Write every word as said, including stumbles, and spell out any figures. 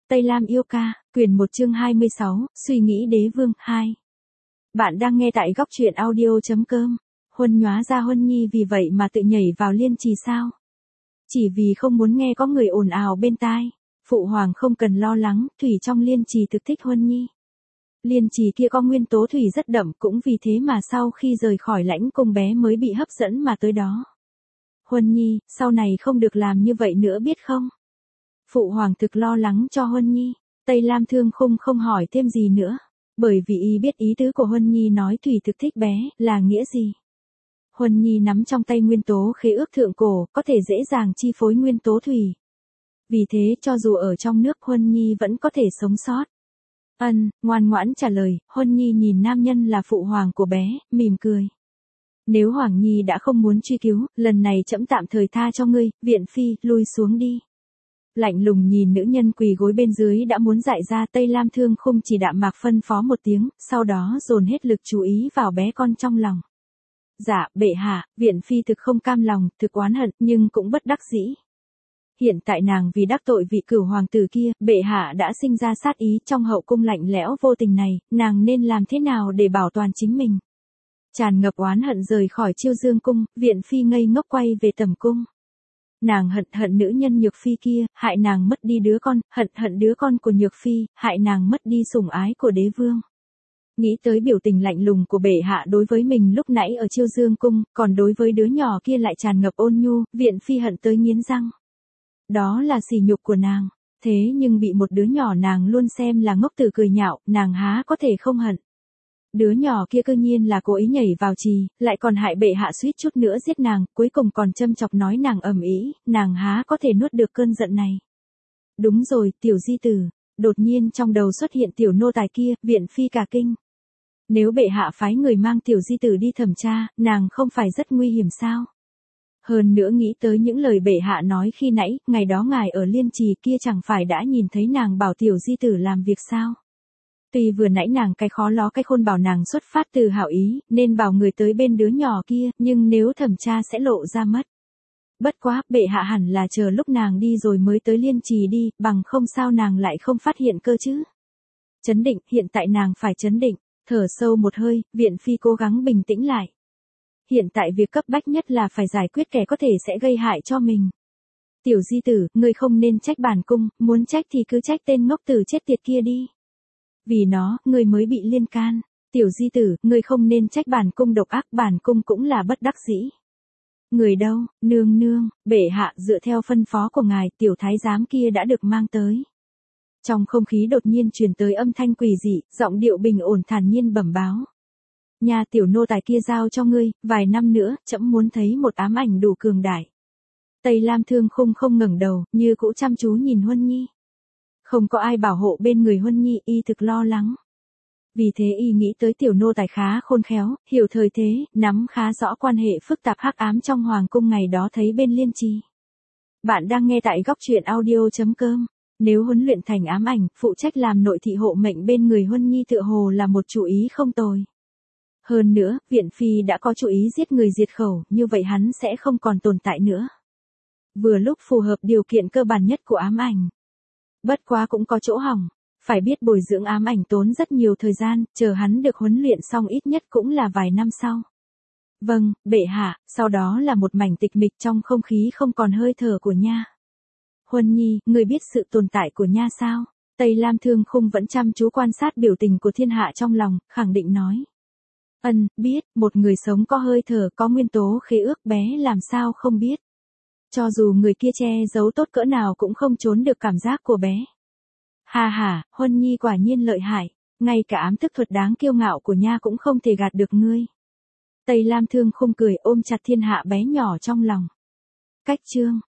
Tây Lam yêu ca, quyển một chương hai mươi sáu, suy nghĩ đế vương, hai. Bạn đang nghe tại góc truyện audio.com. Huân nhóa ra Huân Nhi vì vậy mà tự nhảy vào liên trì sao? Chỉ vì không muốn nghe có người ồn ào bên tai. Phụ hoàng không cần lo lắng, thủy trong liên trì thực thích Huân Nhi. Liên trì kia có nguyên tố thủy rất đậm, cũng vì thế mà sau khi rời khỏi lãnh cung bé mới bị hấp dẫn mà tới đó. Huân Nhi, sau này không được làm như vậy nữa biết không? Phụ hoàng thực lo lắng cho Huân Nhi. Tây Lam Thương Khung không hỏi thêm gì nữa, bởi vì y biết ý tứ của Huân Nhi nói thủy thực thích bé là nghĩa gì. Huân Nhi nắm trong tay nguyên tố khế ước thượng cổ, có thể dễ dàng chi phối nguyên tố thủy. Vì thế cho dù ở trong nước Huân Nhi vẫn có thể sống sót. Ân, ngoan ngoãn trả lời. Huân Nhi nhìn nam nhân là phụ hoàng của bé, mỉm cười. Nếu Hoàng Nhi đã không muốn truy cứu, lần này trẫm tạm thời tha cho ngươi, Viện Phi, lui xuống đi. Lạnh lùng nhìn nữ nhân quỳ gối bên dưới đã muốn dại ra, Tây Lam Thương Khung chỉ đạm mạc phân phó một tiếng, sau đó dồn hết lực chú ý vào bé con trong lòng. Dạ, bệ hạ, Viện Phi thực không cam lòng, thực oán hận, nhưng cũng bất đắc dĩ. Hiện tại nàng vì đắc tội vị cửu hoàng tử kia, bệ hạ đã sinh ra sát ý trong hậu cung lạnh lẽo vô tình này, nàng nên làm thế nào để bảo toàn chính mình? Tràn ngập oán hận rời khỏi Chiêu Dương cung, Viện Phi ngây ngốc quay về tầm cung. Nàng hận hận nữ nhân Nhược Phi kia, hại nàng mất đi đứa con, hận hận đứa con của Nhược Phi, hại nàng mất đi sủng ái của đế vương. Nghĩ tới biểu tình lạnh lùng của bệ hạ đối với mình lúc nãy ở Chiêu Dương cung, còn đối với đứa nhỏ kia lại tràn ngập ôn nhu, Viện Phi hận tới nghiến răng. Đó là sỉ nhục của nàng, thế nhưng bị một đứa nhỏ nàng luôn xem là ngốc tử cười nhạo, nàng há có thể không hận. Đứa nhỏ kia cơ nhiên là cố ý nhảy vào trì, lại còn hại bệ hạ suýt chút nữa giết nàng, cuối cùng còn châm chọc nói nàng ầm ĩ, nàng há có thể nuốt được cơn giận này. Đúng rồi, tiểu di tử, đột nhiên trong đầu xuất hiện tiểu nô tài kia, Viện Phi cả kinh. Nếu bệ hạ phái người mang tiểu di tử đi thẩm tra, nàng không phải rất nguy hiểm sao? Hơn nữa nghĩ tới những lời bệ hạ nói khi nãy, ngày đó ngài ở liên trì kia chẳng phải đã nhìn thấy nàng bảo tiểu di tử làm việc sao? Tuy vừa nãy nàng cái khó ló cái khôn bảo nàng xuất phát từ hảo ý, nên bảo người tới bên đứa nhỏ kia, nhưng nếu thẩm tra sẽ lộ ra mất. Bất quá, bệ hạ hẳn là chờ lúc nàng đi rồi mới tới liên trì đi, bằng không sao nàng lại không phát hiện cơ chứ. Chấn định, hiện tại nàng phải chấn định, thở sâu một hơi, Viện Phi cố gắng bình tĩnh lại. Hiện tại việc cấp bách nhất là phải giải quyết kẻ có thể sẽ gây hại cho mình. Tiểu di tử, ngươi không nên trách bản cung, muốn trách thì cứ trách tên ngốc tử chết tiệt kia đi. Vì nó, ngươi mới bị liên can. Tiểu di tử, ngươi không nên trách bản cung độc ác, bản cung cũng là bất đắc dĩ. Người đâu, nương nương, bệ hạ dựa theo phân phó của ngài, tiểu thái giám kia đã được mang tới. Trong không khí đột nhiên truyền tới âm thanh quỷ dị, giọng điệu bình ổn thản nhiên bẩm báo. Nhà tiểu nô tài kia giao cho ngươi, vài năm nữa, trẫm muốn thấy một ám ảnh đủ cường đại. Tây Lam Thương Khung không ngẩng đầu, như cũ chăm chú nhìn Huân Nhi. Không có ai bảo hộ bên người Huân Nhi, y thực lo lắng. Vì thế y nghĩ tới tiểu nô tài khá khôn khéo, hiểu thời thế, nắm khá rõ quan hệ phức tạp hắc ám trong hoàng cung ngày đó thấy bên liên trì. Bạn đang nghe tại góc truyện audio.com. Nếu huấn luyện thành ám ảnh, phụ trách làm nội thị hộ mệnh bên người Huân Nhi tựa hồ là một chủ ý không tồi. Hơn nữa, Viện Phi đã có chủ ý giết người diệt khẩu, như vậy hắn sẽ không còn tồn tại nữa. Vừa lúc phù hợp điều kiện cơ bản nhất của ám ảnh. Bất quá cũng có chỗ hỏng, phải biết bồi dưỡng ám ảnh tốn rất nhiều thời gian, chờ hắn được huấn luyện xong ít nhất cũng là vài năm sau. Vâng, bệ hạ, sau đó là một mảnh tịch mịch trong không khí không còn hơi thở của Nha. Huân Nhi, người biết sự tồn tại của Nha sao? Tây Lam Thương Khung vẫn chăm chú quan sát biểu tình của thiên hạ trong lòng, khẳng định nói. Ân, biết, một người sống có hơi thở, có nguyên tố khế ước bé làm sao không biết. Cho dù người kia che giấu tốt cỡ nào cũng không trốn được cảm giác của bé. Ha ha, Huân Nhi quả nhiên lợi hại, ngay cả ám thức thuật đáng kiêu ngạo của Nha cũng không thể gạt được ngươi. Tây Lam Thương Khung cười ôm chặt thiên hạ bé nhỏ trong lòng. Cách chương